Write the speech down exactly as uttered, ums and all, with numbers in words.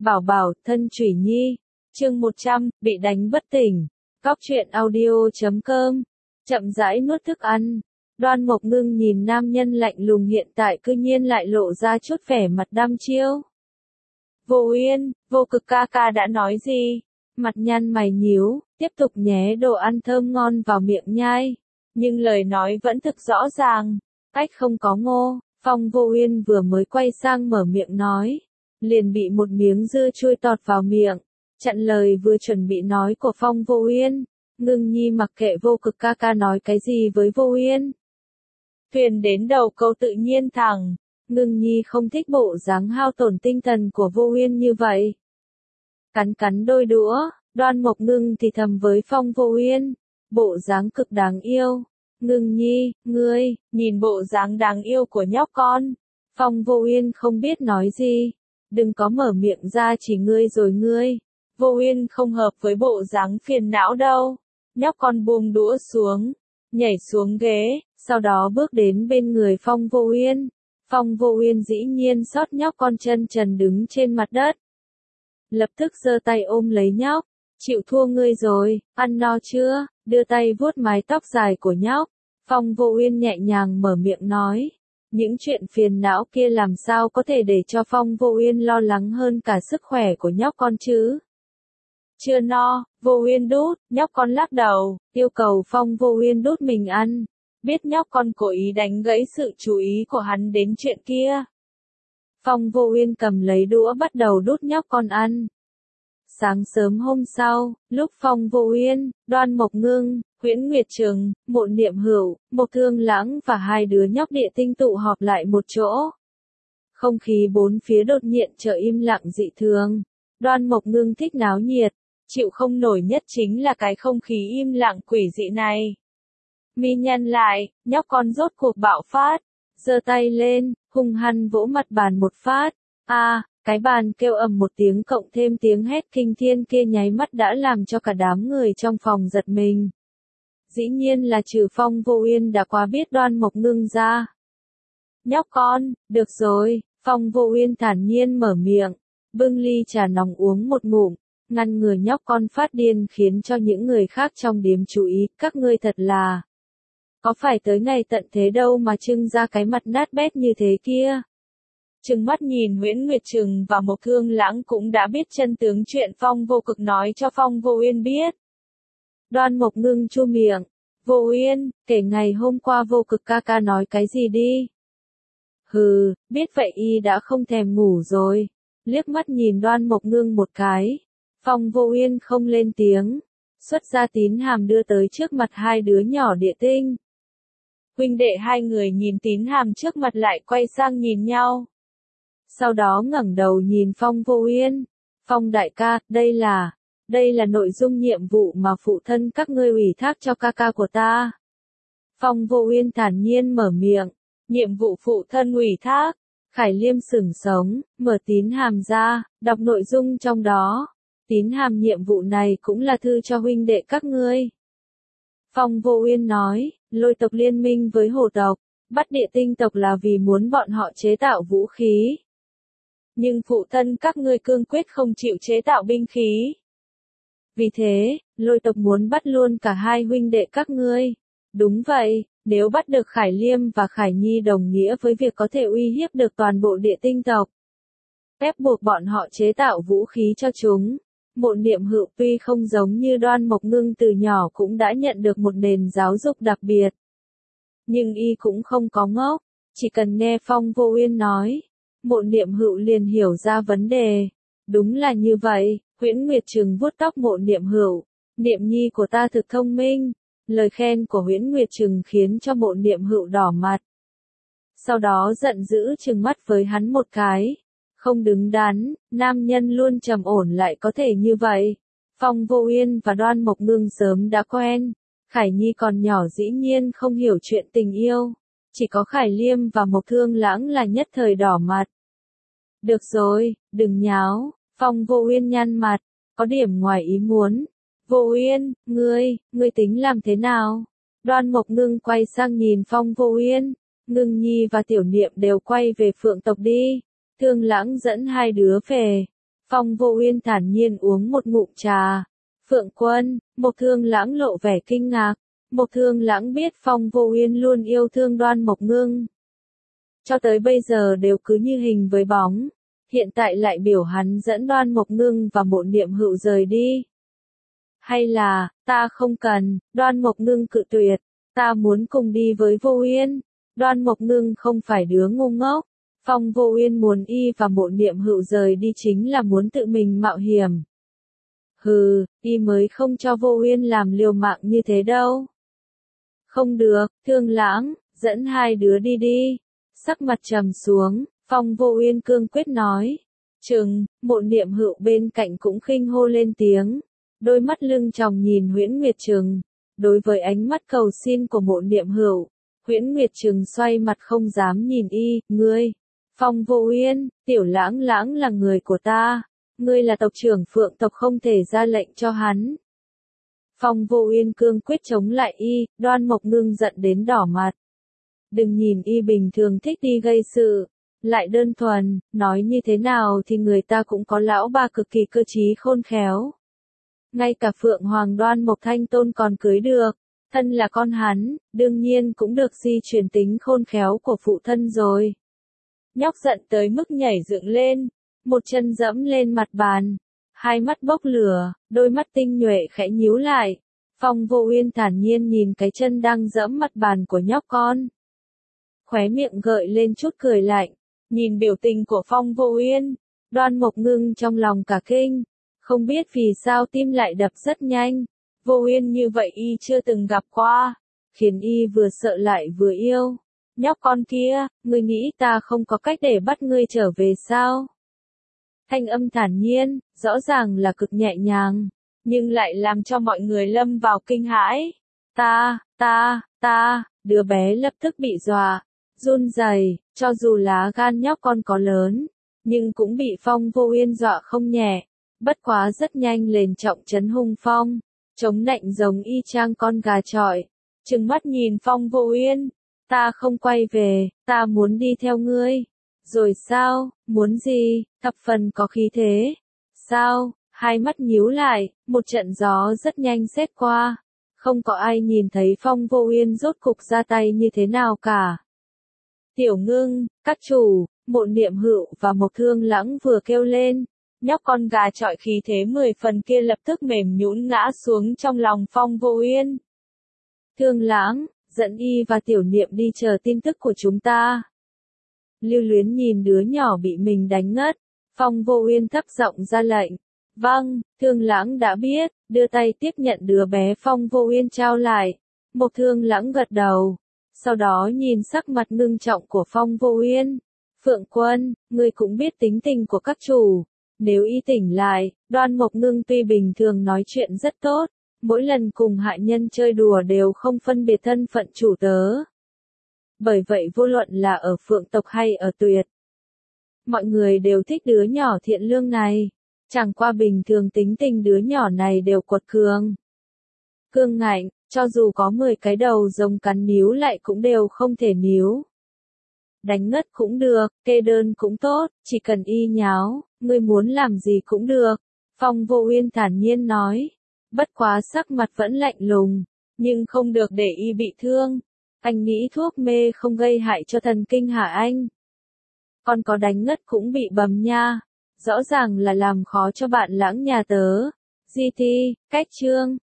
Bảo bảo, thân Chủy Nhi. Chương một trăm, bị đánh bất tỉnh. Cóc truyện audio chấm com. Chậm rãi nuốt thức ăn. Đoan Mộc Ngưng nhìn nam nhân lạnh lùng hiện tại cư nhiên lại lộ ra chút vẻ mặt đăm chiêu. Vô Uyên, Vô Cực ca ca đã nói gì? Mặt nhăn mày nhíu, tiếp tục nhé đồ ăn thơm ngon vào miệng nhai. Nhưng lời nói vẫn thực rõ ràng, cách không có ngô. Phong Vô Uyên vừa mới quay sang mở miệng nói, liền bị một miếng dưa chui tọt vào miệng. Chặn lời vừa chuẩn bị nói của Phong Vô Uyên, Ngưng Nhi mặc kệ Vô Cực ca ca nói cái gì với Vô Uyên. Thuyền đến đầu câu tự nhiên thẳng, Ngưng Nhi không thích bộ dáng hao tổn tinh thần của Vô Uyên như vậy. Cắn cắn đôi đũa, Đoan Mộc Ngưng thì thầm với Phong Vô Uyên, bộ dáng cực đáng yêu. Ngưng Nhi, ngươi, nhìn bộ dáng đáng yêu của nhóc con. Phong Vô Uyên không biết nói gì. Đừng có mở miệng ra chỉ ngươi rồi ngươi. Vô Uyên không hợp với bộ dáng phiền não đâu. Nhóc con buông đũa xuống, nhảy xuống ghế, sau đó bước đến bên người Phong Vô Uyên. Phong Vô Uyên dĩ nhiên xót nhóc con chân trần đứng trên mặt đất. Lập tức giơ tay ôm lấy nhóc. Chịu thua ngươi rồi, ăn no chưa? Đưa tay vuốt mái tóc dài của nhóc. Phong Vô Uyên nhẹ nhàng mở miệng nói. Những chuyện phiền não kia làm sao có thể để cho Phong Vô Uyên lo lắng hơn cả sức khỏe của nhóc con chứ? Chưa no, Vô Uyên đút, nhóc con lắc đầu, yêu cầu Phong Vô Uyên đút mình ăn. Biết nhóc con cố ý đánh gãy sự chú ý của hắn đến chuyện kia. Phong Vô Uyên cầm lấy đũa bắt đầu đút nhóc con ăn. Sáng sớm hôm sau, lúc Phong Vô Uyên, Đoan Mộc Ngưng, Huyễn Nguyệt Trừng, Mộ Niệm Hữu, Mộc Thương Lãng và hai đứa nhóc địa tinh tụ họp lại một chỗ. Không khí bốn phía đột nhiên trở im lặng dị thường. Đoan Mộc Ngưng thích náo nhiệt, chịu không nổi nhất chính là cái không khí im lặng quỷ dị này. Mi nhăn lại, nhóc con rốt cuộc bạo phát, giơ tay lên, hung hăng vỗ mặt bàn một phát. A, à, cái bàn kêu ầm một tiếng cộng thêm tiếng hét kinh thiên kia nháy mắt đã làm cho cả đám người trong phòng giật mình. Dĩ nhiên là trừ Phong Vô Uyên đã quá biết Đoan Mộc Ngưng ra. Nhóc con, được rồi, Phong Vô Uyên thản nhiên mở miệng, bưng ly trà nóng uống một ngụm, ngăn ngừa nhóc con phát điên khiến cho những người khác trong điếm chú ý, các ngươi thật là. Có phải tới ngày tận thế đâu mà trưng ra cái mặt nát bét như thế kia. Trừng mắt nhìn Huyễn Nguyệt Trừng và Mộc Thương Lãng cũng đã biết chân tướng chuyện Phong Vô Cực nói cho Phong Vô Uyên biết. Đoan Mộc Ngưng chu miệng, Vô Uyên, kể ngày hôm qua Vô Cực ca ca nói cái gì đi. Hừ, biết vậy y đã không thèm ngủ rồi. Liếc mắt nhìn Đoan Mộc Ngưng một cái. Phong Vô Uyên không lên tiếng, xuất ra tín hàm đưa tới trước mặt hai đứa nhỏ địa tinh. Huynh đệ hai người nhìn tín hàm trước mặt lại quay sang nhìn nhau. Sau đó ngẩng đầu nhìn Phong Vô Uyên. Phong đại ca, đây là, đây là nội dung nhiệm vụ mà phụ thân các ngươi ủy thác cho ca ca của ta. Phong Vô Uyên thản nhiên mở miệng, nhiệm vụ phụ thân ủy thác. Khải Liêm sững sống, mở tín hàm ra, đọc nội dung trong đó. Tín hàm nhiệm vụ này cũng là thư cho huynh đệ các ngươi. Phong Vô Uyên nói, Lôi tộc liên minh với Hổ tộc, bắt địa tinh tộc là vì muốn bọn họ chế tạo vũ khí. Nhưng phụ thân các ngươi cương quyết không chịu chế tạo binh khí. Vì thế, Lôi tộc muốn bắt luôn cả hai huynh đệ các ngươi. Đúng vậy, nếu bắt được Khải Liêm và Khải Nhi đồng nghĩa với việc có thể uy hiếp được toàn bộ địa tinh tộc. Ép buộc bọn họ chế tạo vũ khí cho chúng. Mộ Niệm Hữu tuy không giống như Đoan Mộc Ngưng từ nhỏ cũng đã nhận được một nền giáo dục đặc biệt. Nhưng y cũng không có ngốc, chỉ cần nghe Phong Vô Uyên nói, Mộ Niệm Hữu liền hiểu ra vấn đề. Đúng là như vậy, Huyễn Nguyệt Trừng vuốt tóc Mộ Niệm Hữu, Niệm Nhi của ta thực thông minh. Lời khen của Huyễn Nguyệt Trừng khiến cho Mộ Niệm Hữu đỏ mặt. Sau đó giận dữ trừng mắt với hắn một cái. Không đứng đắn, nam nhân luôn trầm ổn lại có thể như vậy. Phong Vô Uyên và Đoan Mộc Ngưng sớm đã quen. Khải Nhi còn nhỏ dĩ nhiên không hiểu chuyện tình yêu. Chỉ có Khải Liêm và Mộc Thương Lãng là nhất thời đỏ mặt. Được rồi, đừng nháo. Phong Vô Uyên nhăn mặt, có điểm ngoài ý muốn. Vô Uyên, ngươi, ngươi tính làm thế nào? Đoan Mộc Ngưng quay sang nhìn Phong Vô Uyên. Ngưng Nhi và Tiểu Niệm đều quay về Phượng tộc đi. Thương Lãng dẫn hai đứa về. Phong Vô Uyên thản nhiên uống một ngụm trà. Phượng Quân, Mộc Thương Lãng lộ vẻ kinh ngạc. Mộc Thương Lãng biết Phong Vô Uyên luôn yêu thương Đoan Mộc Ngưng. Cho tới bây giờ đều cứ như hình với bóng. Hiện tại lại biểu hắn dẫn Đoan Mộc Ngưng và Mộ Niệm Hựu rời đi. Hay là, ta không cần, Đoan Mộc Ngưng cự tuyệt. Ta muốn cùng đi với Vô Uyên. Đoan Mộc Ngưng không phải đứa ngu ngốc. Phong Vô Uyên muốn y và Mộ Niệm Hựu rời đi chính là muốn tự mình mạo hiểm. Hừ, y mới không cho Vô Uyên làm liều mạng như thế đâu. Không được, Thương Lãng, dẫn hai đứa đi đi. Sắc mặt trầm xuống, Phong Vô Uyên cương quyết nói. Chừng, Mộ Niệm Hựu bên cạnh cũng khinh hô lên tiếng. Đôi mắt lưng tròng nhìn Huyễn Nguyệt Trừng. Đối với ánh mắt cầu xin của Mộ Niệm Hựu, Huyễn Nguyệt Trừng xoay mặt không dám nhìn y. Ngươi, Phong Vô Uyên, Tiểu Lãng Lãng là người của ta. Ngươi là tộc trưởng Phượng tộc không thể ra lệnh cho hắn. Phong Vô Uyên cương quyết chống lại y, Đoan Mộc Ngưng giận đến đỏ mặt. Đừng nhìn y bình thường thích đi gây sự, lại đơn thuần, nói như thế nào thì người ta cũng có lão ba cực kỳ cơ trí khôn khéo. Ngay cả Phượng Hoàng Đoan Mộc Thanh Tôn còn cưới được, thân là con hắn, đương nhiên cũng được di truyền tính khôn khéo của phụ thân rồi. Nhóc giận tới mức nhảy dựng lên, một chân dẫm lên mặt bàn, hai mắt bốc lửa, đôi mắt tinh nhuệ khẽ nhíu lại. Phong Vô Uyên thản nhiên nhìn cái chân đang dẫm mặt bàn của nhóc con. Khóe miệng gợi lên chút cười lạnh, nhìn biểu tình của Phong Vô Uyên, Đoan Mộc Ngưng trong lòng cả kinh, không biết vì sao tim lại đập rất nhanh. Vô Uyên như vậy y chưa từng gặp qua, khiến y vừa sợ lại vừa yêu. Nhóc con kia, ngươi nghĩ ta không có cách để bắt ngươi trở về sao? Thanh âm thản nhiên, rõ ràng là cực nhẹ nhàng, nhưng lại làm cho mọi người lâm vào kinh hãi. Ta, ta, ta, đứa bé lập tức bị dọa, run rẩy, cho dù lá gan nhóc con có lớn, nhưng cũng bị Phong Vô Uyên dọa không nhẹ. Bất quá rất nhanh lên trọng trấn hung phong, chống nạnh giống y chang con gà chọi, trừng mắt nhìn Phong Vô Uyên. Ta không quay về, ta muốn đi theo ngươi. Rồi sao, muốn gì, thập phần có khí thế. Sao, hai mắt nhíu lại, một trận gió rất nhanh xét qua. Không có ai nhìn thấy Phong Vô Uyên rốt cục ra tay như thế nào cả. Tiểu Ngưng, các chủ, Mộ Niệm Hựu và Mộc Thương Lãng vừa kêu lên. Nhóc con gà chọi khí thế mười phần kia lập tức mềm nhũn ngã xuống trong lòng Phong Vô Uyên. Thương Lãng, dẫn y và Tiểu Niệm đi chờ tin tức của chúng ta. Lưu Luyến nhìn đứa nhỏ bị mình đánh ngất, Phong Vô Uyên thấp giọng ra lệnh. Vâng, Thương Lãng đã biết, đưa tay tiếp nhận đứa bé Phong Vô Uyên trao lại. Mộc Thương Lãng gật đầu, sau đó nhìn sắc mặt ngưng trọng của Phong Vô Uyên. Phượng Quân, ngươi cũng biết tính tình của các chủ. Nếu y tỉnh lại, Đoan Mộc Ngưng tuy bình thường nói chuyện rất tốt, mỗi lần cùng hạ nhân chơi đùa đều không phân biệt thân phận chủ tớ. Bởi vậy vô luận là ở Phượng tộc hay ở Tuyệt, mọi người đều thích đứa nhỏ thiện lương này. Chẳng qua bình thường tính tình đứa nhỏ này đều quật cường, cương ngạnh, cho dù có mười cái đầu rồng cắn níu lại cũng đều không thể níu. Đánh ngất cũng được, kê đơn cũng tốt, chỉ cần y nháo, ngươi muốn làm gì cũng được. Phong Vô Uyên thản nhiên nói. Bất quá sắc mặt vẫn lạnh lùng, nhưng không được để y bị thương. Anh nghĩ thuốc mê không gây hại cho thần kinh hả anh? Còn có đánh ngất cũng bị bầm nha. Rõ ràng là làm khó cho bạn Lãng nhà tớ. Di Ti, cách chương.